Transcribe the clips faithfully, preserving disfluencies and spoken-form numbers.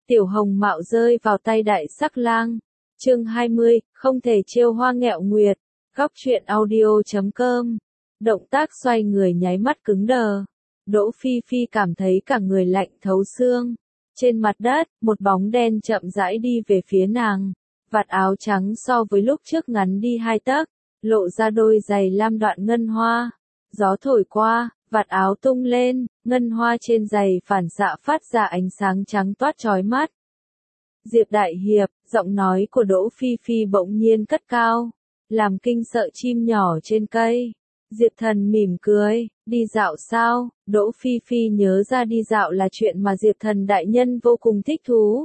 Tiểu Hồng Mạo rơi vào tay Đại Sắc Lang. Chương hai mươi, không thể trêu hoa nghẹo nguyệt. Góc truyện audio chấm com. Động tác xoay người nháy mắt cứng đờ. Đỗ Phi Phi cảm thấy cả người lạnh thấu xương. Trên mặt đất, một bóng đen chậm rãi đi về phía nàng. Vạt áo trắng so với lúc trước ngắn đi hai tấc, lộ ra đôi giày lam đoạn ngân hoa. Gió thổi qua, vạt áo tung lên, ngân hoa trên giày phản xạ phát ra ánh sáng trắng toát chói mắt. Diệp Đại Hiệp, giọng nói của Đỗ Phi Phi bỗng nhiên cất cao, làm kinh sợ chim nhỏ trên cây. Diệp Thần mỉm cười, đi dạo sao? Đỗ Phi Phi nhớ ra đi dạo là chuyện mà Diệp Thần đại nhân vô cùng thích thú.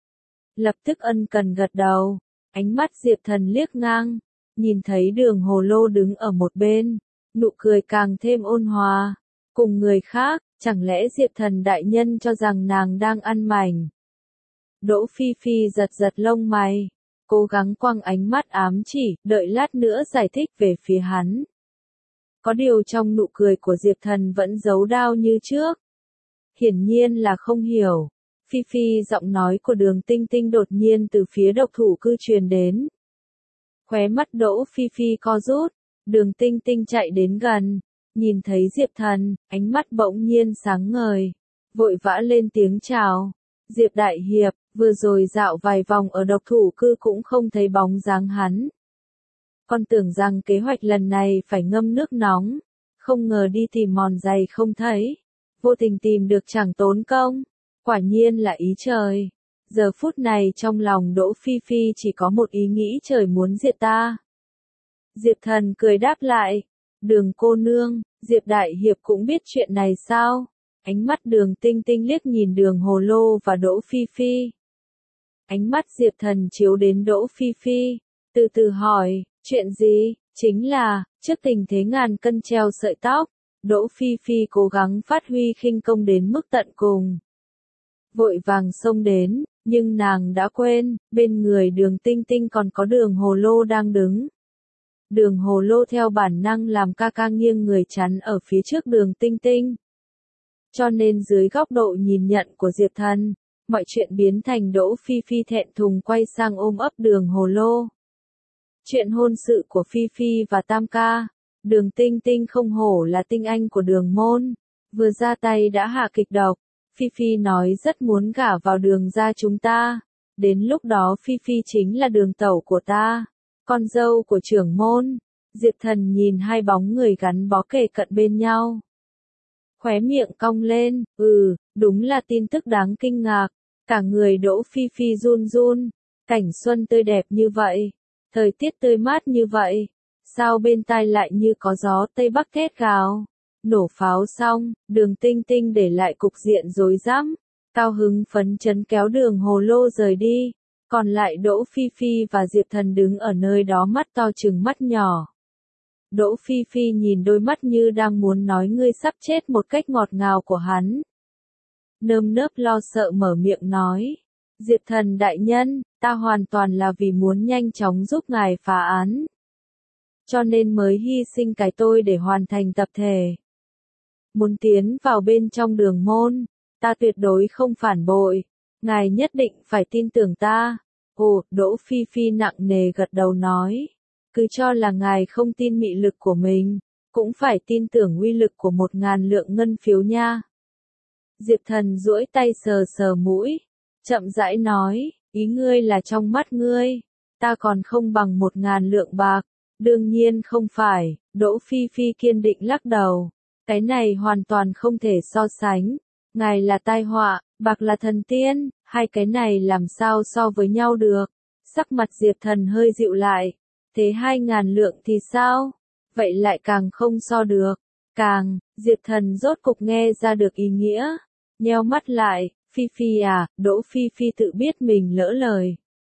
Lập tức ân cần gật đầu, ánh mắt Diệp Thần liếc ngang, nhìn thấy Đường Hồ Lô đứng ở một bên, nụ cười càng thêm ôn hòa. Cùng người khác, chẳng lẽ Diệp Thần đại nhân cho rằng nàng đang ăn mảnh? Đỗ Phi Phi giật giật lông mày, cố gắng quăng ánh mắt ám chỉ, đợi lát nữa giải thích về phía hắn. Có điều trong nụ cười của Diệp Thần vẫn giấu đao như trước. Hiển nhiên là không hiểu. Phi Phi, giọng nói của Đường Tinh Tinh đột nhiên từ phía độc thủ cư truyền đến. Khóe mắt Đỗ Phi Phi co rút, Đường Tinh Tinh chạy đến gần, nhìn thấy Diệp Thần, ánh mắt bỗng nhiên sáng ngời, vội vã lên tiếng chào. Diệp Đại Hiệp, vừa rồi dạo vài vòng ở độc thủ cư cũng không thấy bóng dáng hắn. Con tưởng rằng kế hoạch lần này phải ngâm nước nóng, không ngờ đi tìm mòn giày không thấy, vô tình tìm được chẳng tốn công, quả nhiên là ý trời. Giờ phút này trong lòng Đỗ Phi Phi chỉ có một ý nghĩ, trời muốn diệt ta. Diệp Thần cười đáp lại, Đường cô nương, Diệp Đại Hiệp cũng biết chuyện này sao? Ánh mắt Đường Tinh Tinh liếc nhìn Đường Hồ Lô và Đỗ Phi Phi. Ánh mắt Diệp Thần chiếu đến Đỗ Phi Phi, từ từ hỏi, chuyện gì? Chính là, trước tình thế ngàn cân treo sợi tóc, Đỗ Phi Phi cố gắng phát huy khinh công đến mức tận cùng. Vội vàng xông đến, nhưng nàng đã quên, bên người Đường Tinh Tinh còn có Đường Hồ Lô đang đứng. Đường Hồ Lô theo bản năng làm ca ca nghiêng người chắn ở phía trước Đường Tinh Tinh. Cho nên dưới góc độ nhìn nhận của Diệp Thần, mọi chuyện biến thành Đỗ Phi Phi thẹn thùng quay sang ôm ấp Đường Hồ Lô. Chuyện hôn sự của Phi Phi và Tam ca, Đường Tinh Tinh không hổ là tinh anh của Đường môn, vừa ra tay đã hạ kịch độc. Phi Phi nói rất muốn gả vào Đường gia chúng ta, đến lúc đó Phi Phi chính là Đường tẩu của ta, con dâu của trưởng môn. Diệp Thần nhìn hai bóng người gắn bó kề cận bên nhau, khóe miệng cong lên, ừ, đúng là tin tức đáng kinh ngạc. Cả người Đỗ Phi Phi run run, cảnh xuân tươi đẹp như vậy, thời tiết tươi mát như vậy, sao bên tai lại như có gió Tây Bắc thét gào. Nổ pháo xong, Đường Tinh Tinh để lại cục diện rối rắm, cao hứng phấn chấn kéo Đường Hồ Lô rời đi, còn lại Đỗ Phi Phi và Diệp Thần đứng ở nơi đó mắt to trừng mắt nhỏ. Đỗ Phi Phi nhìn đôi mắt như đang muốn nói ngươi sắp chết một cách ngọt ngào của hắn. Nơm nớp lo sợ mở miệng nói, Diệp Thần đại nhân, ta hoàn toàn là vì muốn nhanh chóng giúp ngài phá án, cho nên mới hy sinh cái tôi để hoàn thành tập thể. Muốn tiến vào bên trong Đường môn, ta tuyệt đối không phản bội, ngài nhất định phải tin tưởng ta. Ồ, Đỗ Phi Phi nặng nề gật đầu nói, cứ cho là ngài không tin mị lực của mình, cũng phải tin tưởng uy lực của một ngàn lượng ngân phiếu nha. Diệp Thần duỗi tay sờ sờ mũi, chậm rãi nói, ý ngươi là trong mắt ngươi, ta còn không bằng một ngàn lượng bạc. Đương nhiên không phải, Đỗ Phi Phi kiên định lắc đầu, cái này hoàn toàn không thể so sánh, ngài là tai họa, bạc là thần tiên, hai cái này làm sao so với nhau được. Sắc mặt Diệp Thần hơi dịu lại, thế hai ngàn lượng thì sao? Vậy lại càng không so được, càng, Diệp Thần rốt cục nghe ra được ý nghĩa, nheo mắt lại, Phi Phi à, Đỗ Phi Phi tự biết mình lỡ lời.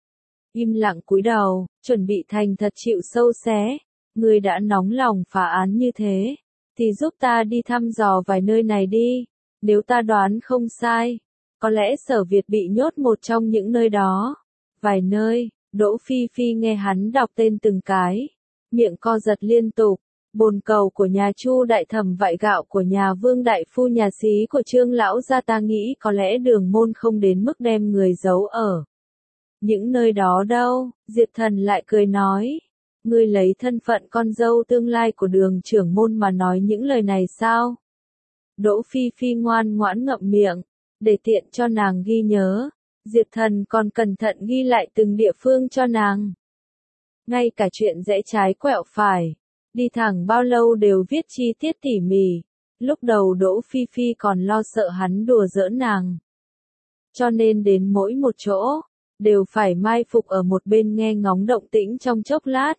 Im lặng cúi đầu, chuẩn bị thành thật chịu sâu xé, ngươi đã nóng lòng phá án như thế, thì giúp ta đi thăm dò vài nơi này đi, nếu ta đoán không sai, có lẽ Sở Việt bị nhốt một trong những nơi đó. Vài nơi, Đỗ Phi Phi nghe hắn đọc tên từng cái, miệng co giật liên tục, Bồn cầu của nhà Chu đại thẩm, vại gạo của nhà Vương đại phu, nhà xí của Trương lão gia, ta nghĩ có lẽ Đường môn không đến mức đem người giấu ở những nơi đó đâu. Diệp Thần lại cười nói, ngươi lấy thân phận con dâu tương lai của Đường trưởng môn mà nói những lời này sao? Đỗ Phi Phi ngoan ngoãn ngậm miệng, để tiện cho nàng ghi nhớ. Diệp Thần còn cẩn thận ghi lại từng địa phương cho nàng. Ngay cả chuyện rẽ trái quẹo phải, đi thẳng bao lâu đều viết chi tiết tỉ mỉ. Lúc đầu Đỗ Phi Phi còn lo sợ hắn đùa giỡn nàng, cho nên đến mỗi một chỗ đều phải mai phục ở một bên nghe ngóng động tĩnh trong chốc lát.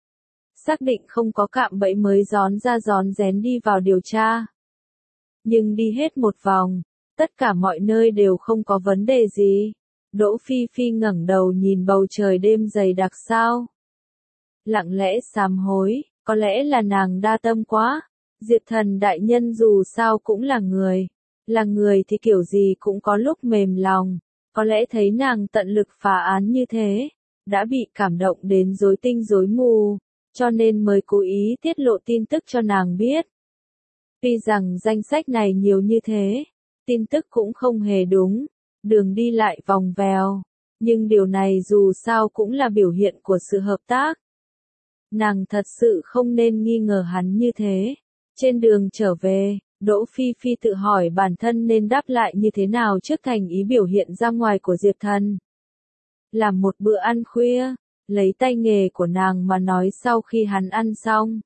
Xác định không có cạm bẫy mới rón ra rón rén đi vào điều tra. Nhưng đi hết một vòng, tất cả mọi nơi đều không có vấn đề gì. Đỗ Phi Phi ngẩng đầu nhìn bầu trời đêm dày đặc sao. Lặng lẽ sám hối, có lẽ là nàng đa tâm quá. Diệp Thần đại nhân dù sao cũng là người. Là người thì kiểu gì cũng có lúc mềm lòng. Có lẽ thấy nàng tận lực phá án như thế, đã bị cảm động đến rối tinh rối mù, cho nên mới cố ý tiết lộ tin tức cho nàng biết. Tuy rằng danh sách này nhiều như thế, tin tức cũng không hề đúng, đường đi lại vòng vèo, nhưng điều này dù sao cũng là biểu hiện của sự hợp tác. Nàng thật sự không nên nghi ngờ hắn như thế. Trên đường trở về, Đỗ Phi Phi tự hỏi bản thân nên đáp lại như thế nào trước thành ý biểu hiện ra ngoài của Diệp Thần. Làm một bữa ăn khuya, lấy tay nghề của nàng mà nói sau khi hắn ăn xong.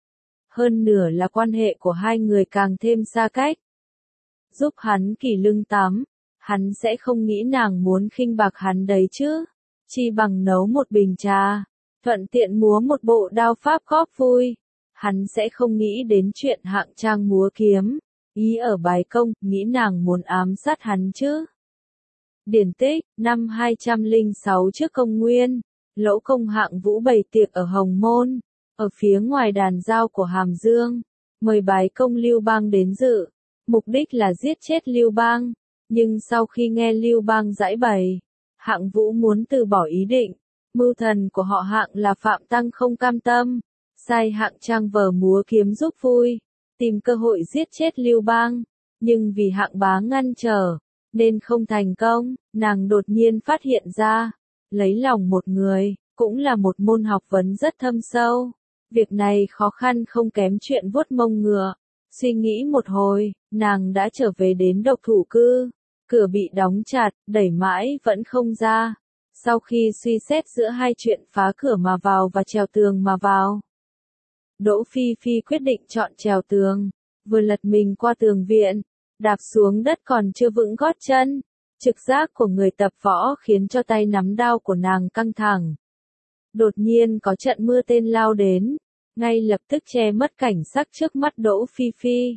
Hơn nửa là quan hệ của hai người càng thêm xa cách. Giúp hắn kỳ lưng tắm, hắn sẽ không nghĩ nàng muốn khinh bạc hắn đấy chứ. Chi bằng nấu một bình trà, thuận tiện múa một bộ đao pháp góp vui. Hắn sẽ không nghĩ đến chuyện hạng trang múa kiếm, ý ở bái công, nghĩ nàng muốn ám sát hắn chứ. Điển tích, năm hai trăm lẻ sáu trước công nguyên, Lỗ Công Hạng Vũ bày tiệc ở Hồng Môn, ở phía ngoài đàn giao của Hàm Dương, mời bái công Lưu Bang đến dự, mục đích là giết chết Lưu Bang, nhưng sau khi nghe Lưu Bang giải bày, Hạng Vũ muốn từ bỏ ý định, mưu thần của họ Hạng là Phạm Tăng không cam tâm, sai Hạng trang vờ múa kiếm giúp vui, tìm cơ hội giết chết Lưu Bang, nhưng vì Hạng bá ngăn trở, nên không thành công. Nàng đột nhiên phát hiện ra, lấy lòng một người, cũng là một môn học vấn rất thâm sâu. Việc này khó khăn không kém chuyện vuốt mông ngựa. Suy nghĩ một hồi, nàng đã trở về đến độc thủ cư. Cửa bị đóng chặt, đẩy mãi vẫn không ra. Sau khi suy xét giữa hai chuyện phá cửa mà vào và trèo tường mà vào, Đỗ Phi Phi quyết định chọn trèo tường. Vừa lật mình qua tường viện, đạp xuống đất còn chưa vững gót chân. Trực giác của người tập võ khiến cho tay nắm đao của nàng căng thẳng. Đột nhiên có trận mưa tên lao đến, ngay lập tức che mất cảnh sắc trước mắt Đỗ Phi Phi.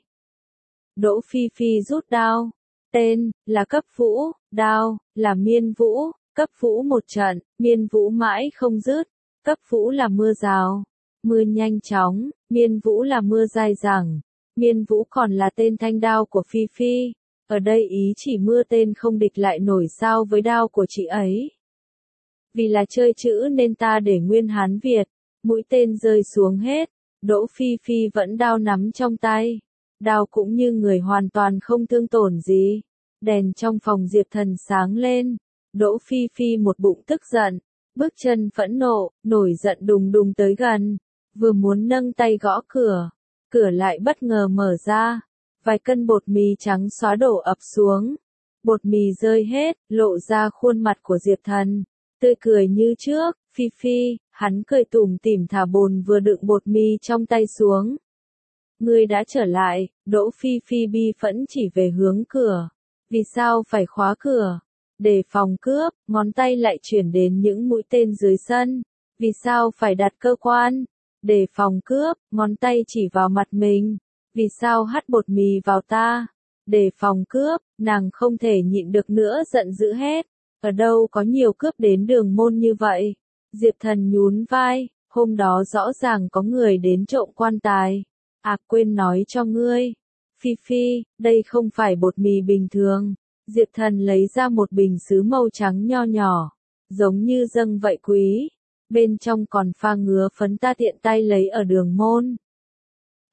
Đỗ Phi Phi rút đao, tên là Cấp Vũ, đao là Miên Vũ, Cấp Vũ một trận, Miên Vũ mãi không dứt. Cấp Vũ là mưa rào, mưa nhanh chóng, Miên Vũ là mưa dai dẳng, Miên Vũ còn là tên thanh đao của Phi Phi. Ở đây ý chỉ mưa tên không địch lại nổi sao với đao của chị ấy. Vì là chơi chữ nên ta để nguyên Hán Việt, mũi tên rơi xuống hết, Đỗ Phi Phi vẫn đao nắm trong tay. Đao cũng như người hoàn toàn không thương tổn gì. Đèn trong phòng Diệp Thần sáng lên, Đỗ Phi Phi một bụng tức giận, bước chân phẫn nộ, nổi giận đùng đùng tới gần, vừa muốn nâng tay gõ cửa, cửa lại bất ngờ mở ra. Vài cân bột mì trắng xóa đổ ập xuống. Bột mì rơi hết, lộ ra khuôn mặt của Diệp Thần. Tươi cười như trước, Phi Phi, hắn cười tủm tỉm thả bồn vừa đựng bột mì trong tay xuống. Ngươi đã trở lại, Đỗ Phi Phi bi phẫn chỉ về hướng cửa. Vì sao phải khóa cửa? Để phòng cướp, ngón tay lại chuyển đến những mũi tên dưới sân. Vì sao phải đặt cơ quan? Để phòng cướp, ngón tay chỉ vào mặt mình. Vì sao hắt bột mì vào ta? Để phòng cướp, nàng không thể nhịn được nữa giận dữ hết. Ở đâu có nhiều cướp đến Đường môn như vậy? Diệp Thần nhún vai, hôm đó rõ ràng có người đến trộm quan tài. À quên nói cho ngươi. Phi Phi, đây không phải bột mì bình thường. Diệp Thần lấy ra một bình sứ màu trắng nho nhỏ, giống như dâng vậy quý. Bên trong còn pha ngứa phấn ta tiện tay lấy ở Đường môn.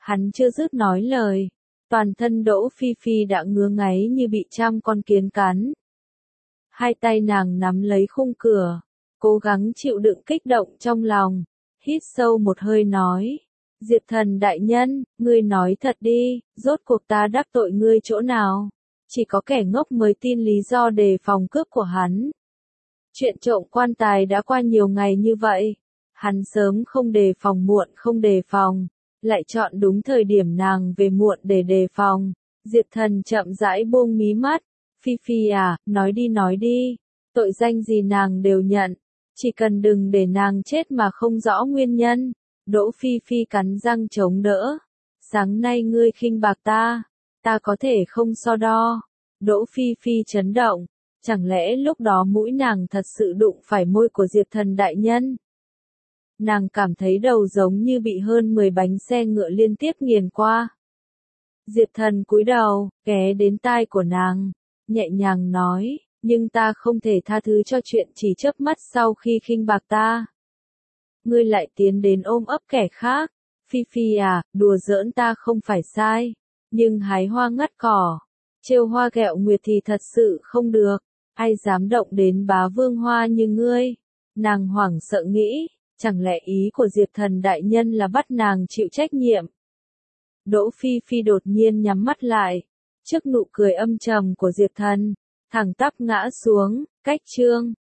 Hắn chưa dứt nói lời, toàn thân Đỗ Phi Phi đã ngứa ngáy như bị trăm con kiến cắn. Hai tay nàng nắm lấy khung cửa, cố gắng chịu đựng kích động trong lòng, hít sâu một hơi nói. Diệp Thần đại nhân, ngươi nói thật đi, rốt cuộc ta đắc tội ngươi chỗ nào? Chỉ có kẻ ngốc mới tin lý do đề phòng cướp của hắn. Chuyện trộm quan tài đã qua nhiều ngày như vậy, hắn sớm không đề phòng muộn không đề phòng, lại chọn đúng thời điểm nàng về muộn để đề phòng. Diệp Thần chậm rãi buông mí mắt, Phi Phi à, nói đi nói đi, tội danh gì nàng đều nhận, chỉ cần đừng để nàng chết mà không rõ nguyên nhân. Đỗ Phi Phi cắn răng chống đỡ, sáng nay ngươi khinh bạc ta, ta có thể không so đo. Đỗ Phi Phi chấn động, chẳng lẽ lúc đó mũi nàng thật sự đụng phải môi của Diệp Thần đại nhân? Nàng cảm thấy đầu giống như bị hơn mười bánh xe ngựa liên tiếp nghiền qua. Diệp Thần cúi đầu, ghé đến tai của nàng, nhẹ nhàng nói, nhưng ta không thể tha thứ cho chuyện chỉ chớp mắt sau khi khinh bạc ta. Ngươi lại tiến đến ôm ấp kẻ khác. Phi Phi à, đùa giỡn ta không phải sai, nhưng hái hoa ngắt cỏ, trêu hoa ghẹo nguyệt thì thật sự không được. Ai dám động đến bá vương hoa như ngươi? Nàng hoảng sợ nghĩ, chẳng lẽ ý của Diệp Thần đại nhân là bắt nàng chịu trách nhiệm? Đỗ Phi Phi đột nhiên nhắm mắt lại, trước nụ cười âm trầm của Diệp Thần, thẳng tắp ngã xuống, cách chương.